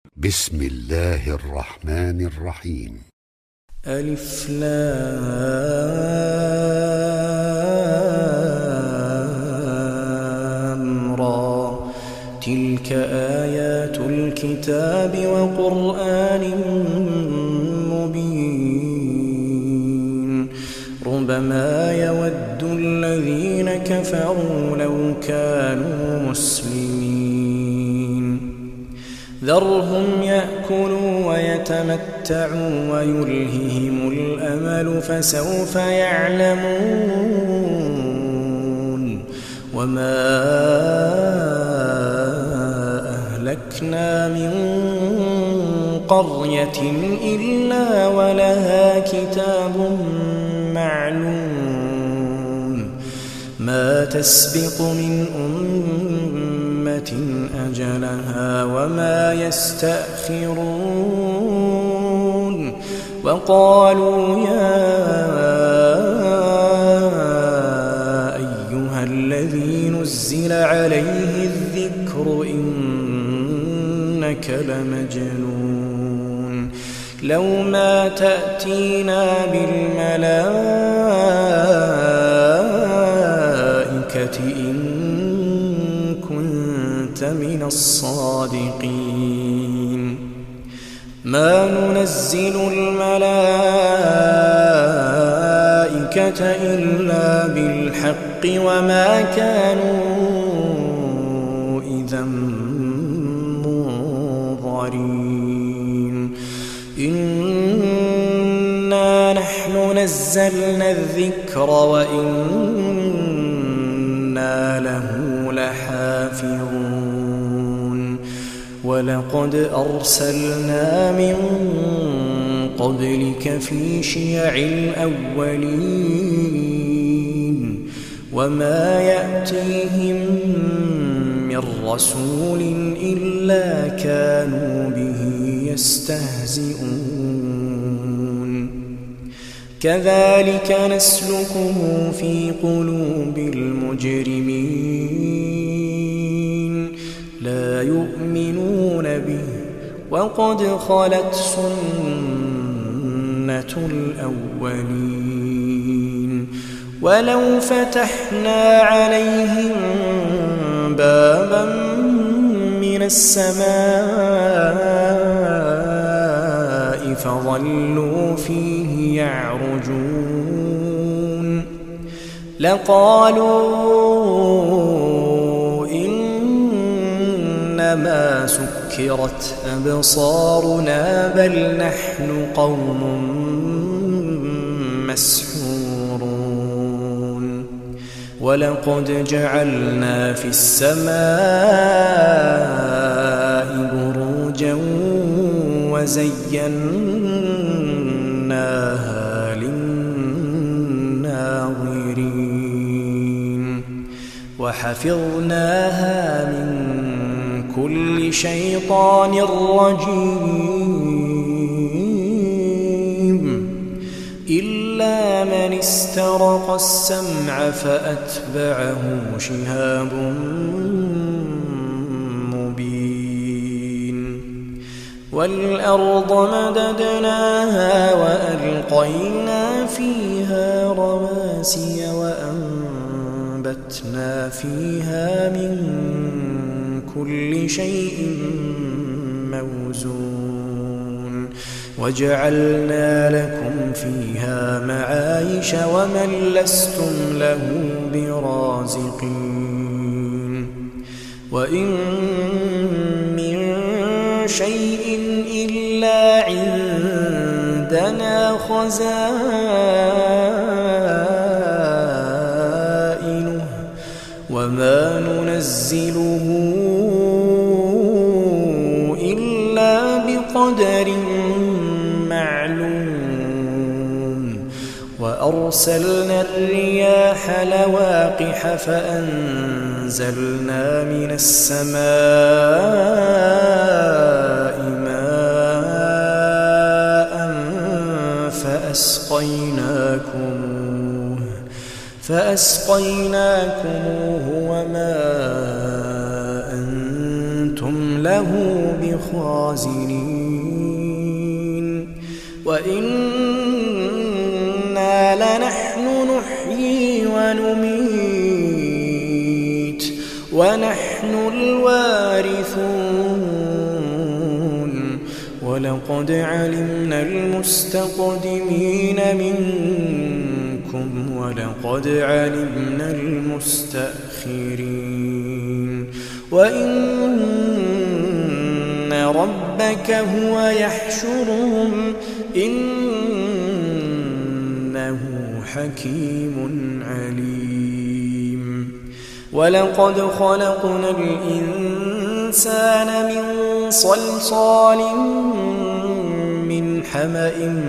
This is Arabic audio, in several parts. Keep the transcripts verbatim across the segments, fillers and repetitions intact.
بسم الله الرحمن الرحيم. ألف لام را، تلك آيات الكتاب وقرآن مبين. ربما يود الذين كفروا لو كانوا مسلمين. ذرهم يأكلوا ويتمتعوا ويلههم الأمل فسوف يعلمون. وما أهلكنا من قرية إلا ولها كتاب معلوم، ما تسبق من أمة أجلها وما يستأخرون. وقالوا يا أيها الذي نزل عليه الذكر إنك لمجنون، لو ما تأتينا بالملائكة إن كنت من الصادقين. ما ننزل الملائكة إلا بالحق وما كانوا إذا منظرين. إنا نحن نزلنا الذكر وإنا له لحافظون. ولقد أرسلنا من قبلك في شيع الأولين، وما يأتيهم من رسول إلا كانوا به يستهزئون. كذلك نسلكه في قلوب المجرمين، لا يؤمنون به وقد خلت سنة الأولين. ولو فتحنا عليهم بابا من السماء فظلوا فيه يعرجون لقالوا إنما سكرت أبصارنا بل نحن قوم مسحورون. ولقد جعلنا في السماء بروجا وزيناها للناظرين وحفظناها من كل شيطان رجيم إلا من استرق السمع فأتبعه شهاب مبين. والأرض مددناها وألقينا فيها رواسي وأنبتنا فيها من كل شيء موزون. وجعلنا لكم فيها معايش ومن لستم له برازقين. وإن من شيء إلا عندنا خزائنه وما ننزله إلا بقدر معلوم. وأرسلنا الرياح لواقح فأنزلنا من السماء ماء فأسقيناكموه فأسقيناكموه وما أنتم له بخازنين. الخازنين وإنا لنحن نحيي ونميت ونحن الوارثون ولقد علمنا المستقدمين منكم ولقد علمنا المستأخرين وإن ربك هو يحشرهم إنه حكيم عليم ولقد خلقنا الإنسان من صلصال من حمأ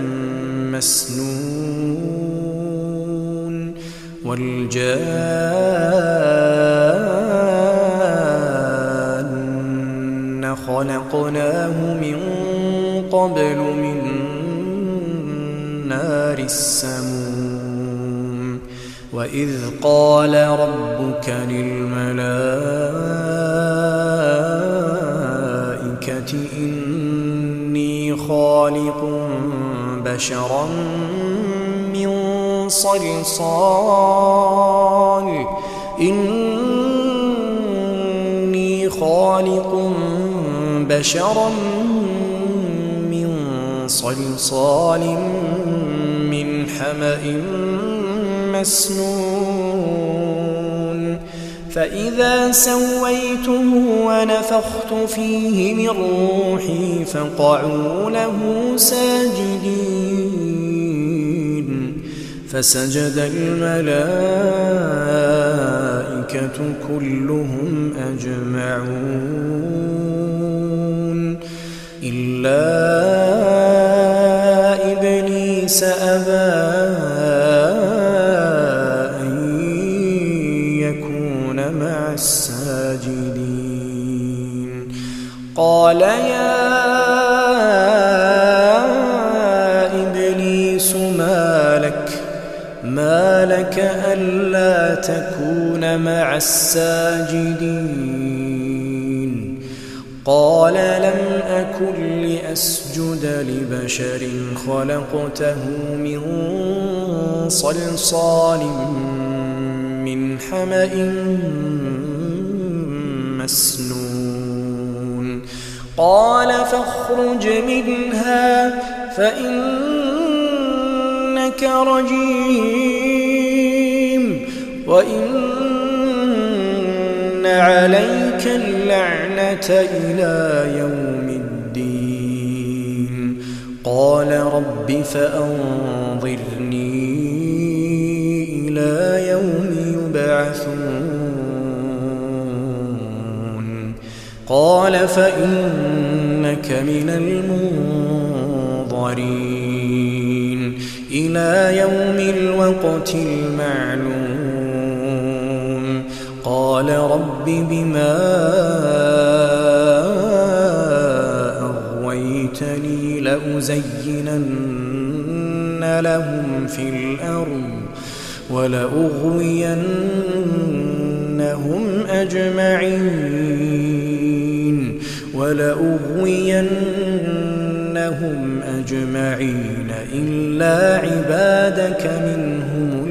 مسنون والجان خلقناه من قبل من نار السموم وإذ قال ربك للملائكة إني خالق بشرا من صلصال إني خالق بشرا من صلصال من حمأ مسنون فإذا سويته ونفخت فيه من روحي فقعوا له ساجدين فسجد الملائكة كلهم أجمعون إلا إبليس أبى مع الساجدين قال يا إبليس ما لك ما لك ألا تكون مع الساجدين قال لم أكن لأسجد لبشر خلقته من صلصال من حمأ مسنون قال فاخرج منها فإنك رجيم وإن عليك اللعنة إلى يوم الدين قال رب فأنظرني إلى يوم يبعثون قال فإنك من المنظرين إلى يوم الوقت المعلوم قال رب بما أغويتني لأزينن لهم في الأرض ولأغوينهم أجمعين ولأغوينهم أجمعين إلا عبادك منهم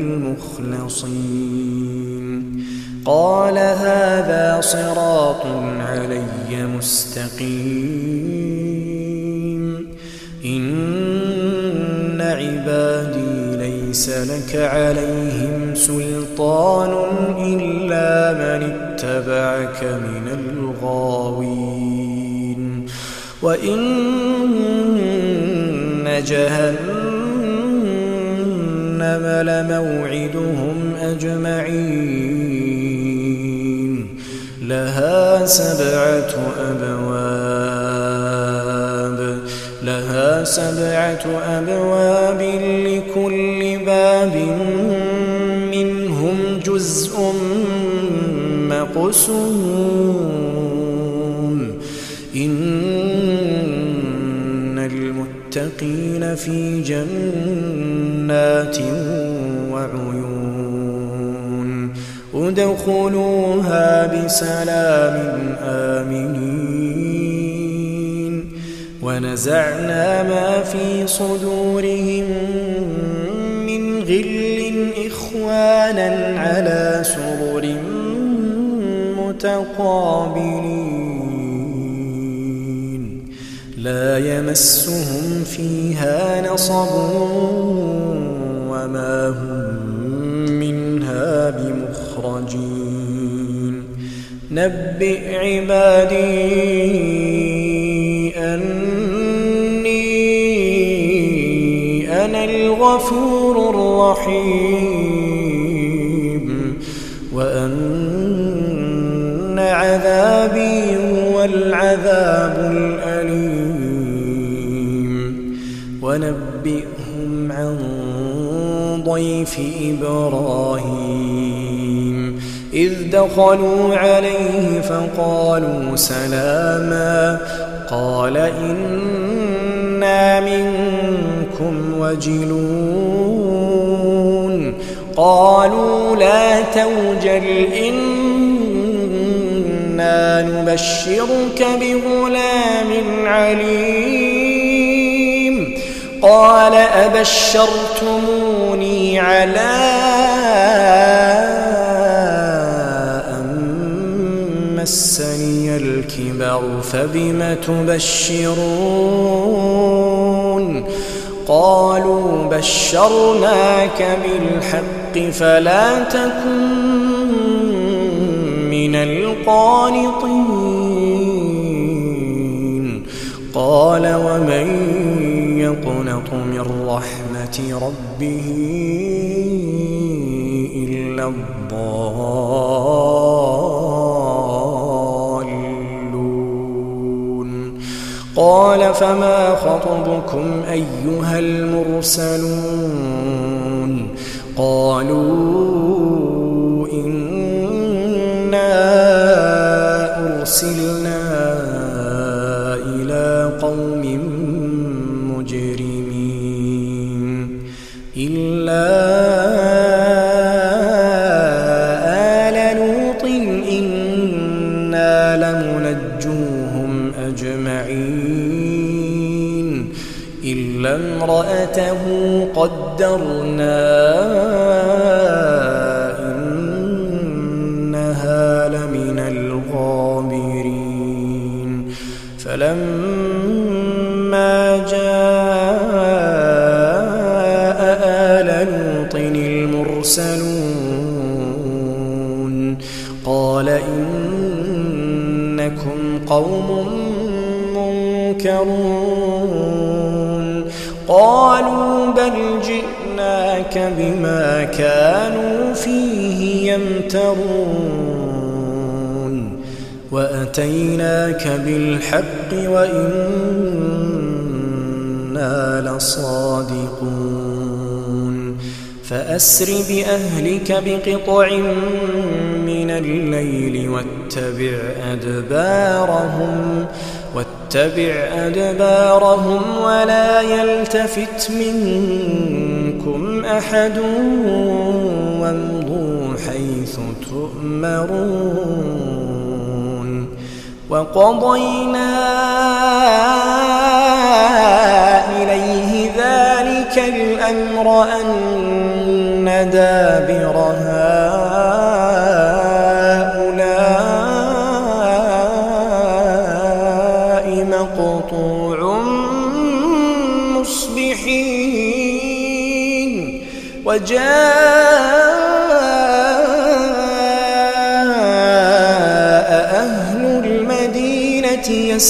المخلصين قال هذا صراط علي مستقيم إن عبادي ليس لك عليهم سلطان إلا من اتبعك من الغاوين وإن جهنم لموعدهم أجمعين لها سبعة أبواب لها سبعة أبواب لكل باب منهم جزء مقسوم إن المتقين في جنات وعيون ادخلوها بسلام آمنين ونزعنا ما في صدورهم من غل إخوانا على سرر متقابلين لا يمسهم فيها نصب وما هم منها بمخرجين نبئ عبادي أني أنا الغفور الرحيم وأن عذابي هو العذاب الأليم ونبئهم عن ضيف إبراهيم إذ دخلوا عليه فقالوا سلاما قال إنا منكم وجلون قالوا لا توجل إنا نبشرك بغلام عليم قال أبشرتموني على مسني الكبر فبم تبشرون قالوا بشرناك بالحق فلا تكن من القانطين قال ومن يقنط من رحمة ربه إلا الضالون قال فما خطبكم أيها المرسلون قالوا إنا أرسلنا إلى قوم مجرمين إلا آل لوط إنا لمنجوهم أجمعين إلا امرأته قدرنا إنها لمن الغابرين فلما جاء آل لوط المرسلون قال إنكم قوم منكرون قالوا بل جئناك بما كانوا فيه يمترون وأتيناك بالحق وإنا لصادقون فأسر بأهلك بقطع من الليل واتبع أدبارهم واتبع أدبارهم ولا يلتفت منكم أحد وامضوا حيث تؤمرون وقضينا إليه ذلك الأمر أن دابر هؤلاء مقطوع مصبحين وجاء أهل المدينة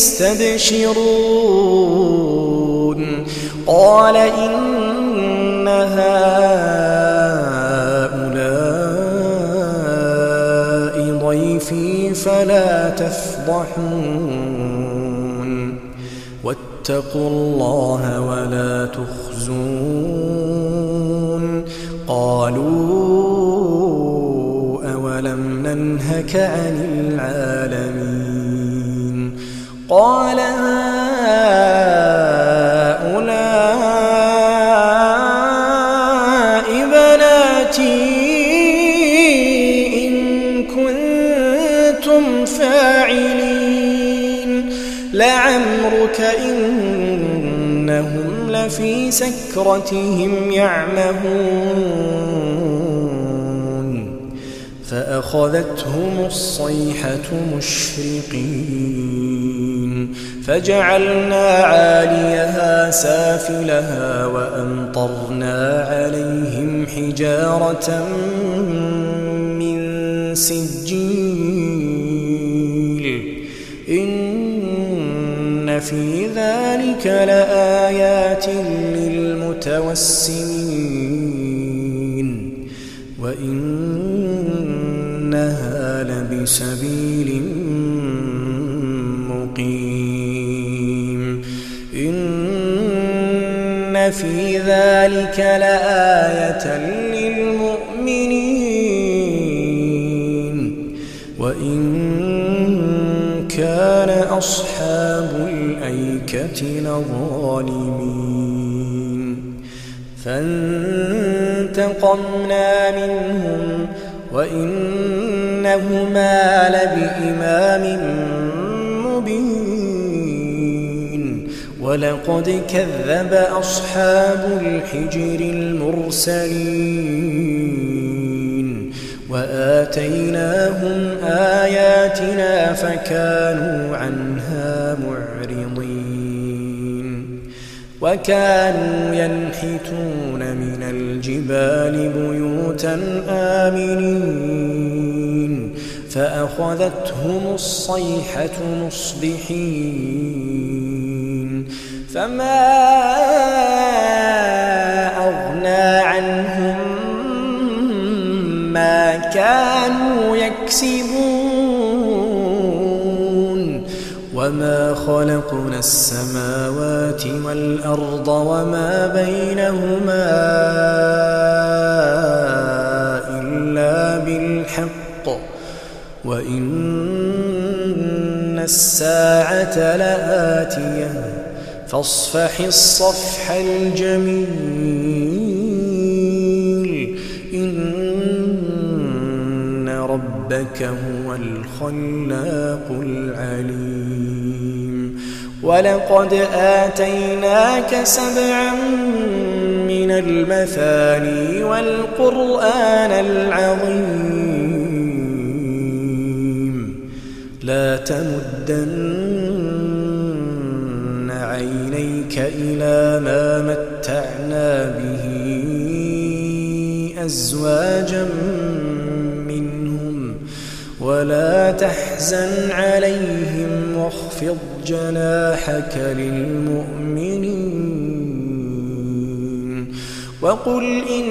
يستبشرون قال إن هؤلاء ضيفي فلا تفضحون واتقوا الله ولا تخزون قالوا أولم ننهك عن العالمين قال هؤلاء بناتي إن كنتم فاعلين لعمرك إن أنهم لفي سكرتهم يعمهون فأخذتهم الصيحة مشرقين فجعلنا عاليها سافلها وأمطرنا عليهم حجارة من سجيل إن في ذلك لآيات للمتوسمين وإنها لبسبيل مقيم إن في ذلك لآية للمؤمنين وإن كان أصحاب الأيكة لظالمين فانتقمنا منهم وإنهما لبإمام مبين ولقد كذب أصحاب الحجر المرسلين وآتيناهم آياتنا فكانوا عنها معرضين وكانوا ينحتون من الجبال بيوتا آمنين فأخذتهم الصيحة مصبحين فما أغنى عنهم ما كانوا يكسبون وما خلقنا السماوات والأرض وما بينهما إلا بالحق وإن الساعة لآتية فاصفح الصفح الجميل إن ربك هو الخلاق العليم ولقد آتيناك سبعا من المثاني والقرآن العظيم لا تمدن عينيك إلى ما متعنا به أزواجا منهم ولا تحزن عليهم واخفض جناحك للمؤمنين وقل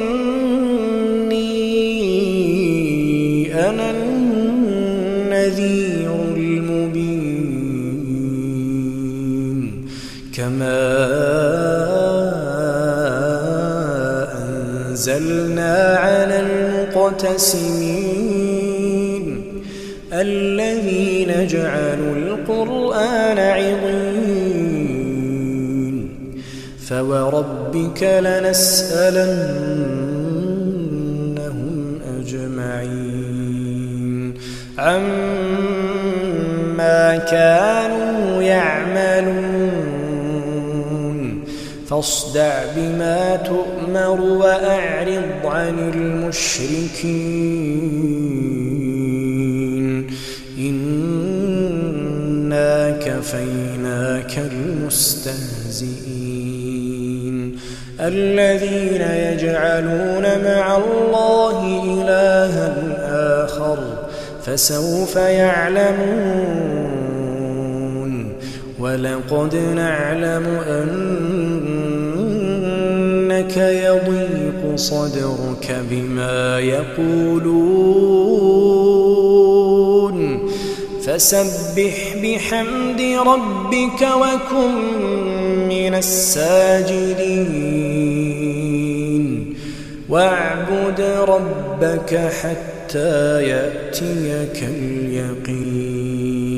إني أنا النذير المبين كما أنزلنا على المقتسمين الذين جعلوا القرآن عضين فوربك لنسألنهم أجمعين عما كانوا يعملون فاصدع بما تؤمر وأعرض عن المشركين إنا كفيناك المستهزئين الذين يجعلون مع الله إلها آخر فسوف يعلمون ولقد نعلم أنك يضيق صدرك بما يقولون فسبح بحمد ربك وكن من الساجدين واعبد ربك حتى يأتيك اليقين